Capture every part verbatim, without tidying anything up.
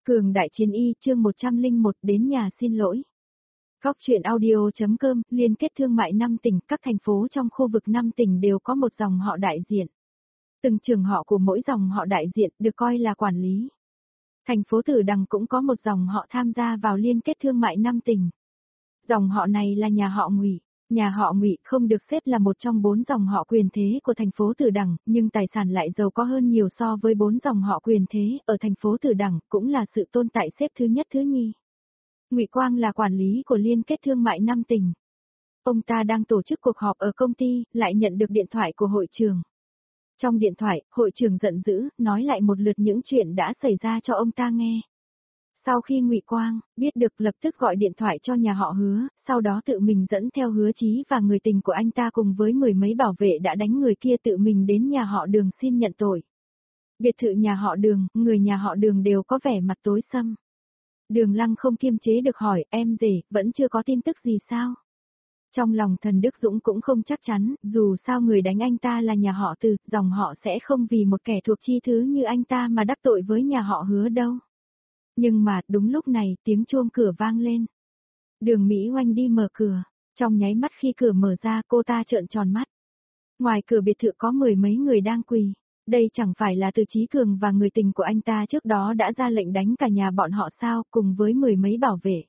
Cường đại chiến y chương một trăm lẻ một đến nhà xin lỗi. Góc truyện audio.com liên kết thương mại năm tỉnh, các thành phố trong khu vực năm tỉnh đều có một dòng họ đại diện. Từng trường họ của mỗi dòng họ đại diện được coi là quản lý. Thành phố Tử Đằng cũng có một dòng họ tham gia vào liên kết thương mại năm tỉnh. Dòng họ này là nhà họ Ngụy. Nhà họ Ngụy không được xếp là một trong bốn dòng họ quyền thế của thành phố Tử Đằng, nhưng tài sản lại giàu có hơn nhiều so với bốn dòng họ quyền thế ở thành phố Tử Đằng, cũng là sự tồn tại xếp thứ nhất thứ nhì. Ngụy Quang là quản lý của liên kết thương mại năm tỉnh. Ông ta đang tổ chức cuộc họp ở công ty, lại nhận được điện thoại của hội trưởng. Trong điện thoại, hội trưởng giận dữ, nói lại một lượt những chuyện đã xảy ra cho ông ta nghe. Sau khi Ngụy Quang biết được, lập tức gọi điện thoại cho nhà họ Hứa, sau đó tự mình dẫn theo Hứa Chí và người tình của anh ta cùng với mười mấy bảo vệ đã đánh người kia tự mình đến nhà họ Đường xin nhận tội. Biệt thự nhà họ Đường, người nhà họ Đường đều có vẻ mặt tối sầm. Đường Lăng không kiềm chế được hỏi, em rể, vẫn chưa có tin tức gì sao? Trong lòng Thần Đức Dũng cũng không chắc chắn, dù sao người đánh anh ta là nhà họ Từ, dòng họ sẽ không vì một kẻ thuộc chi thứ như anh ta mà đắc tội với nhà họ Hứa đâu. Nhưng mà, đúng lúc này, tiếng chuông cửa vang lên. Đường Mỹ Oanh đi mở cửa, trong nháy mắt khi cửa mở ra cô ta trợn tròn mắt. Ngoài cửa biệt thự có mười mấy người đang quỳ, đây chẳng phải là Từ Chí Cường và người tình của anh ta trước đó đã ra lệnh đánh cả nhà bọn họ sao, cùng với mười mấy bảo vệ.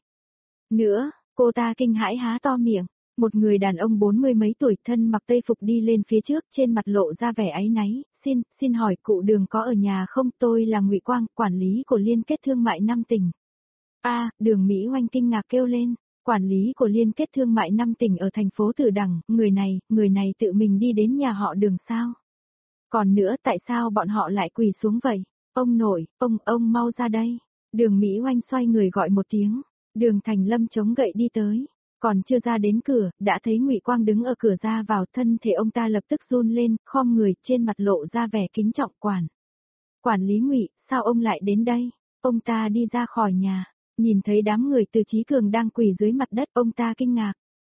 Nữa, cô ta kinh hãi há to miệng, một người đàn ông bốn mươi mấy tuổi thân mặc tây phục đi lên phía trước, trên mặt lộ ra vẻ áy náy. Xin, xin hỏi cụ Đường có ở nhà không? Tôi là Ngụy Quang, quản lý của liên kết thương mại năm tỉnh. A, à, Đường Mỹ Oanh kinh ngạc kêu lên, quản lý của liên kết thương mại năm tỉnh ở thành phố Tử Đằng, người này, người này tự mình đi đến nhà họ Đường sao? Còn nữa, tại sao bọn họ lại quỳ xuống vậy? Ông nội, ông, ông mau ra đây. Đường Mỹ Oanh xoay người gọi một tiếng, Đường Thành Lâm chống gậy đi tới. Còn chưa ra đến cửa, đã thấy Ngụy Quang đứng ở cửa ra vào, thân thể ông ta lập tức run lên, khom người, trên mặt lộ ra vẻ kính trọng. Quản. Quản lý Ngụy, sao ông lại đến đây? Ông ta đi ra khỏi nhà, nhìn thấy đám người Từ Chí Cường đang quỳ dưới mặt đất, ông ta kinh ngạc.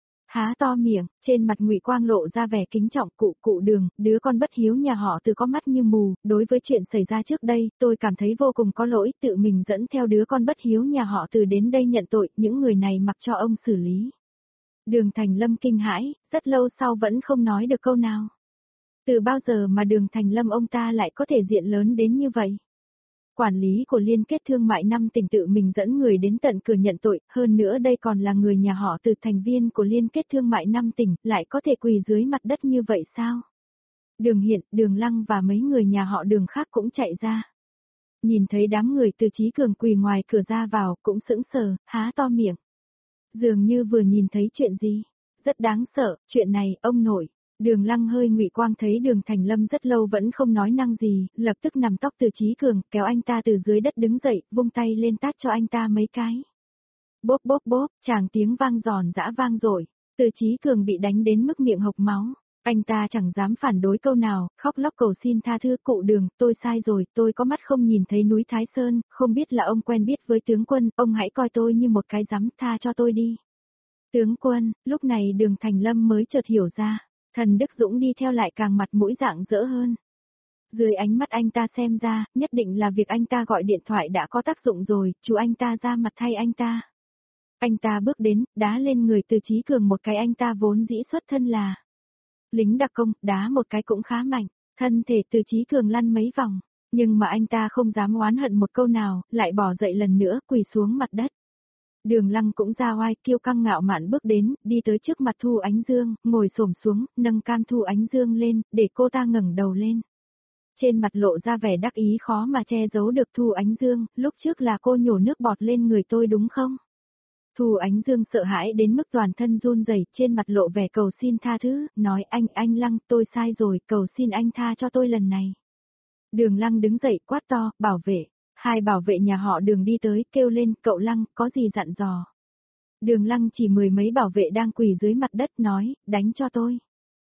Há to miệng, trên mặt Ngụy Quang lộ ra vẻ kính trọng. Cụ, cụ Đường, đứa con bất hiếu nhà họ Từ có mắt như mù, đối với chuyện xảy ra trước đây, tôi cảm thấy vô cùng có lỗi, tự mình dẫn theo đứa con bất hiếu nhà họ Từ đến đây nhận tội, những người này mặc cho ông xử lý. Đường Thành Lâm kinh hãi, rất lâu sau vẫn không nói được câu nào. Từ bao giờ mà Đường Thành Lâm ông ta lại có thể diện lớn đến như vậy? Quản lý của liên kết thương mại năm tỉnh tự mình dẫn người đến tận cửa nhận tội, hơn nữa đây còn là người nhà họ Từ, thành viên của liên kết thương mại năm tỉnh, lại có thể quỳ dưới mặt đất như vậy sao? Đường Hiện, Đường Lăng và mấy người nhà họ Đường khác cũng chạy ra. Nhìn thấy đám người Từ Chí Cường quỳ ngoài cửa ra vào, cũng sững sờ, há to miệng. Dường như vừa nhìn thấy chuyện gì, rất đáng sợ, chuyện này, ông nội. Đường Lăng hơi Ngụy Quang thấy Đường Thành Lâm rất lâu vẫn không nói năng gì, lập tức nằm tóc Từ Chí Cường, kéo anh ta từ dưới đất đứng dậy, vung tay lên tát cho anh ta mấy cái. Bốp bốp bốp, tràng tiếng vang giòn giã vang dội, Từ Chí Cường bị đánh đến mức miệng hộc máu. Anh ta chẳng dám phản đối câu nào, khóc lóc cầu xin tha thứ. Cụ Đường, tôi sai rồi, tôi có mắt không nhìn thấy núi Thái Sơn, không biết là ông quen biết với tướng quân, ông hãy coi tôi như một cái rắm, tha cho tôi đi. Tướng quân, lúc này Đường Thành Lâm mới chợt hiểu ra. Thần Đức Dũng đi theo lại càng mặt mũi rạng rỡ hơn. Dưới ánh mắt anh ta xem ra, nhất định là việc anh ta gọi điện thoại đã có tác dụng rồi, chú anh ta ra mặt thay anh ta. Anh ta bước đến, đá lên người Từ Chí Cường một cái, anh ta vốn dĩ xuất thân là lính đặc công, đá một cái cũng khá mạnh, thân thể Từ Chí Cường lăn mấy vòng, nhưng mà anh ta không dám oán hận một câu nào, lại bỏ dậy lần nữa, quỳ xuống mặt đất. Đường Lăng cũng ra oai, kiêu căng ngạo mạn bước đến, đi tới trước mặt Thu Ánh Dương, ngồi xổm xuống, nâng cam Thu Ánh Dương lên, để cô ta ngẩng đầu lên. Trên mặt lộ ra vẻ đắc ý khó mà che giấu được. Thu Ánh Dương, lúc trước là cô nhổ nước bọt lên người tôi đúng không? Thu Ánh Dương sợ hãi đến mức toàn thân run rẩy, trên mặt lộ vẻ cầu xin tha thứ, nói anh, anh Lăng, tôi sai rồi, cầu xin anh tha cho tôi lần này. Đường Lăng đứng dậy quát to, bảo vệ. Hai bảo vệ nhà họ Đường đi tới, kêu lên, cậu Lăng, có gì dặn dò. Đường Lăng chỉ mười mấy bảo vệ đang quỳ dưới mặt đất nói, đánh cho tôi.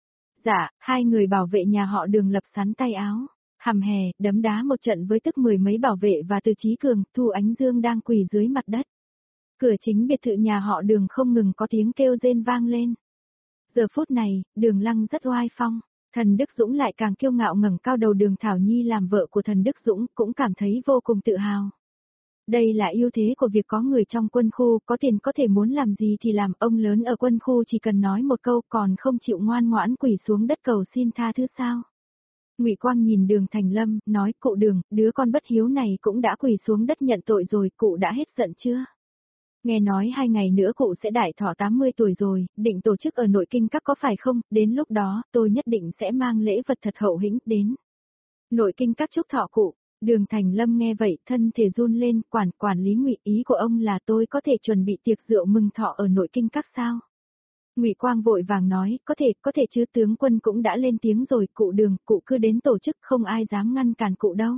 Dạ, hai người bảo vệ nhà họ Đường lập sắn tay áo, hầm hè, đấm đá một trận với tức mười mấy bảo vệ và Từ Chí Cường. Thu Ánh Dương đang quỳ dưới mặt đất. Cửa chính biệt thự nhà họ Đường không ngừng có tiếng kêu rên vang lên. Giờ phút này, Đường Lăng rất oai phong. Thần Đức Dũng lại càng kiêu ngạo ngẩng cao đầu. Đường Thảo Nhi làm vợ của Thần Đức Dũng cũng cảm thấy vô cùng tự hào. Đây là ưu thế của việc có người trong quân khu, có tiền có thể muốn làm gì thì làm, ông lớn ở quân khu chỉ cần nói một câu còn không chịu ngoan ngoãn quỳ xuống đất cầu xin tha thứ sao. Ngụy Quang nhìn Đường Thành Lâm, nói cụ Đường, đứa con bất hiếu này cũng đã quỳ xuống đất nhận tội rồi, cụ đã hết giận chưa? Nghe nói hai ngày nữa cụ sẽ đại thọ tám mươi tuổi rồi, định tổ chức ở nội kinh các có phải không, đến lúc đó, tôi nhất định sẽ mang lễ vật thật hậu hĩnh đến. Nội kinh các chúc thọ cụ. Đường Thành Lâm nghe vậy, thân thể run lên, quản quản lý Ngụy, ý của ông là tôi có thể chuẩn bị tiệc rượu mừng thọ ở nội kinh các sao? Ngụy Quang vội vàng nói, có thể, có thể chứ, tướng quân cũng đã lên tiếng rồi, cụ Đường, cụ cứ đến tổ chức, không ai dám ngăn cản cụ đâu.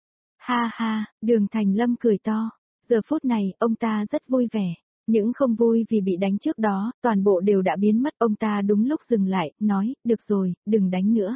Ha ha, Đường Thành Lâm cười to, giờ phút này, ông ta rất vui vẻ, những không vui vì bị đánh trước đó, toàn bộ đều đã biến mất, ông ta đúng lúc dừng lại, nói, được rồi, đừng đánh nữa.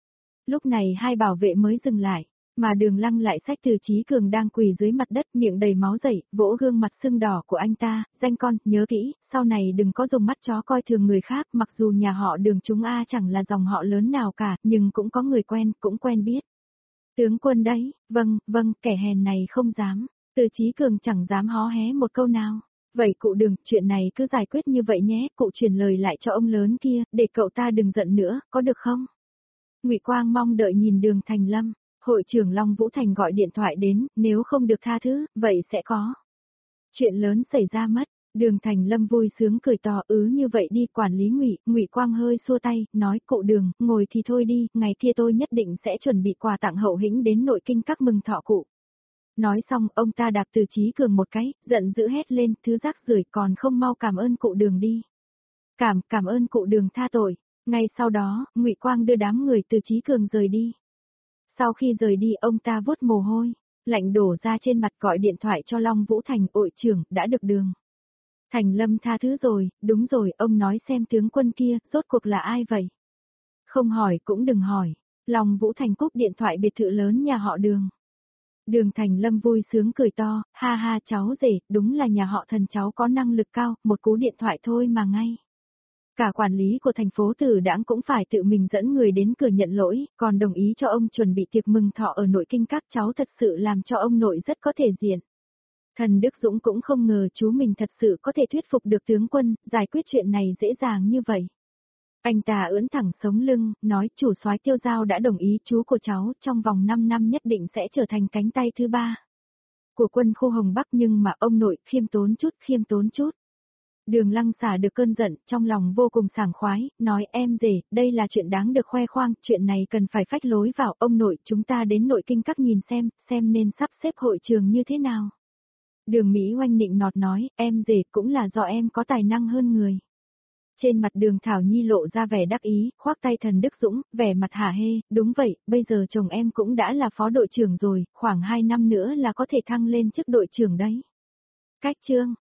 Lúc này hai bảo vệ mới dừng lại. Mà Đường Lăng lại xách Từ Chí Cường đang quỳ dưới mặt đất, miệng đầy máu dậy, vỗ gương mặt sưng đỏ của anh ta, danh con, nhớ kỹ, sau này đừng có dùng mắt chó coi thường người khác, mặc dù nhà họ Đường chúng A chẳng là dòng họ lớn nào cả, nhưng cũng có người quen, cũng quen biết. Tướng quân đấy, vâng, vâng, kẻ hèn này không dám, Từ Chí Cường chẳng dám hó hé một câu nào. Vậy cụ Đường, chuyện này cứ giải quyết như vậy nhé, cụ truyền lời lại cho ông lớn kia, để cậu ta đừng giận nữa, có được không? Ngụy Quang mong đợi nhìn Đường Thành Lâm. Hội trưởng Long Vũ Thành gọi điện thoại đến, nếu không được tha thứ, vậy sẽ có. Chuyện lớn xảy ra mất, Đường Thành Lâm vui sướng cười to, ứ như vậy đi, quản lý Ngụy, Ngụy Quang hơi xua tay, nói cụ Đường, ngồi thì thôi đi, ngày kia tôi nhất định sẽ chuẩn bị quà tặng hậu hĩnh đến nội kinh các mừng thọ cụ. Nói xong, ông ta đạp Từ Chí Cường một cái, giận dữ hét lên, thứ rác rưởi còn không mau cảm ơn cụ Đường đi. Cảm, cảm ơn cụ Đường tha tội. Ngay sau đó, Ngụy Quang đưa đám người Từ Chí Cường rời đi. Sau khi rời đi ông ta vuốt mồ hôi, lạnh đổ ra trên mặt, gọi điện thoại cho Long Vũ Thành, ội trưởng, đã được Đường Thành Lâm tha thứ rồi, đúng rồi, ông nói xem tướng quân kia, rốt cuộc là ai vậy? Không hỏi cũng đừng hỏi. Long Vũ Thành cúp điện thoại biệt thự lớn nhà họ Đường. Đường Thành Lâm vui sướng cười to, ha ha cháu rể, đúng là nhà họ Thần cháu có năng lực cao, một cú điện thoại thôi mà ngay. Cả quản lý của thành phố Tử Đãng cũng phải tự mình dẫn người đến cửa nhận lỗi, còn đồng ý cho ông chuẩn bị tiệc mừng thọ ở nội kinh các, cháu thật sự làm cho ông nội rất có thể diện. Thần Đức Dũng cũng không ngờ chú mình thật sự có thể thuyết phục được tướng quân, giải quyết chuyện này dễ dàng như vậy. Anh ta ưỡn thẳng sống lưng, nói chủ soái Tiêu Giao đã đồng ý chú của cháu trong vòng năm năm nhất định sẽ trở thành cánh tay thứ ba của quân khu Hồng Bắc, nhưng mà ông nội khiêm tốn chút, khiêm tốn chút. Đường Lăng xả được cơn giận, trong lòng vô cùng sảng khoái, nói em rể, đây là chuyện đáng được khoe khoang, chuyện này cần phải phách lối vào, ông nội, chúng ta đến nội kinh các nhìn xem, xem nên sắp xếp hội trường như thế nào. Đường Mỹ Oanh nịnh nọt nói, em rể cũng là do em có tài năng hơn người. Trên mặt Đường Thảo Nhi lộ ra vẻ đắc ý, khoác tay Thần Đức Dũng, vẻ mặt hả hê, đúng vậy, bây giờ chồng em cũng đã là phó đội trưởng rồi, khoảng hai năm nữa là có thể thăng lên chức đội trưởng đấy. Cách chương